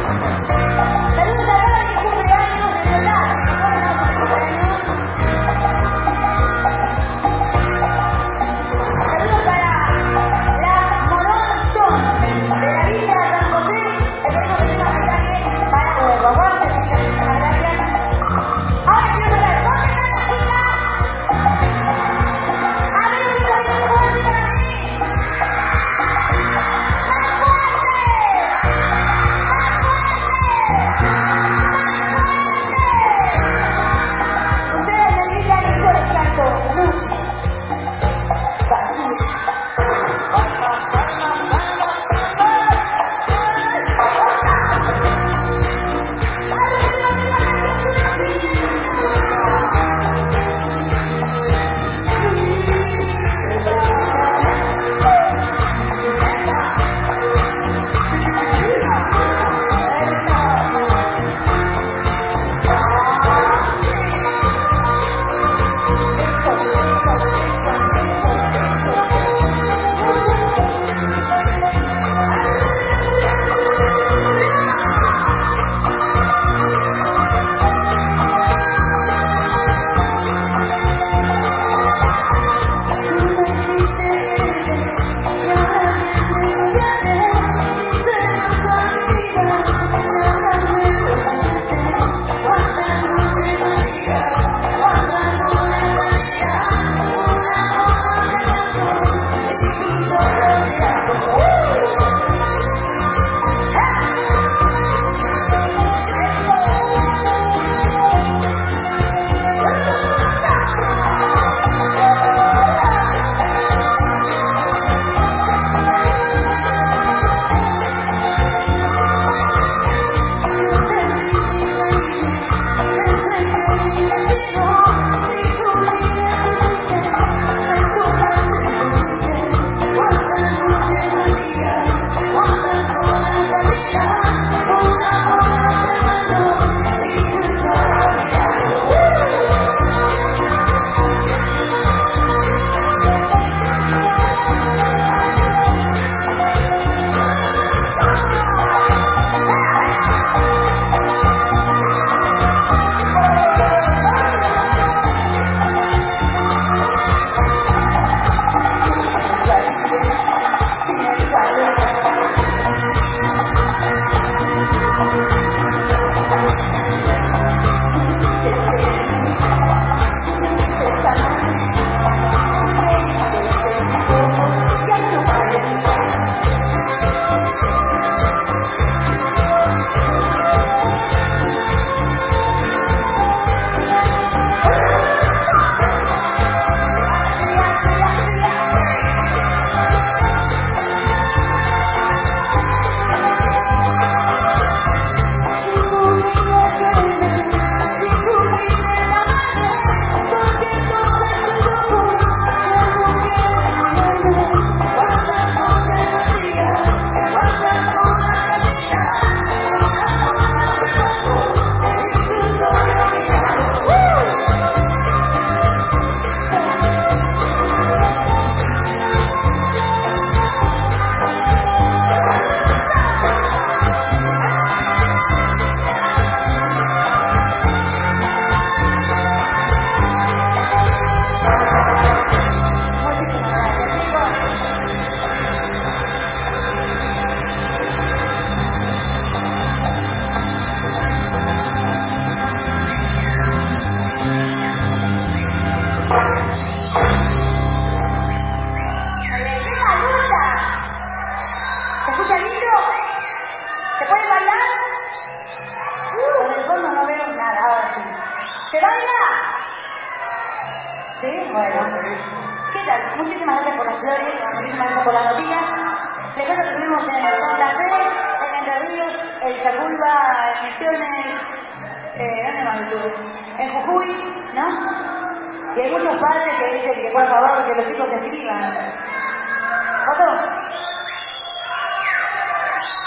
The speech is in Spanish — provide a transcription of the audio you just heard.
¿Se baila? ¿Sí? Bueno. ¿Qué tal? Muchísimas gracias por las flores, muchísimas gracias por las noticias. Les cuento que estuvimos en Santa Fe, en Entre Ríos, en Chaculba, en Misiones, ¿dónde más estuve? En Jujuy, ¿no? Y hay muchos padres que dicen que por favor que los chicos se escriban. ¿Foto?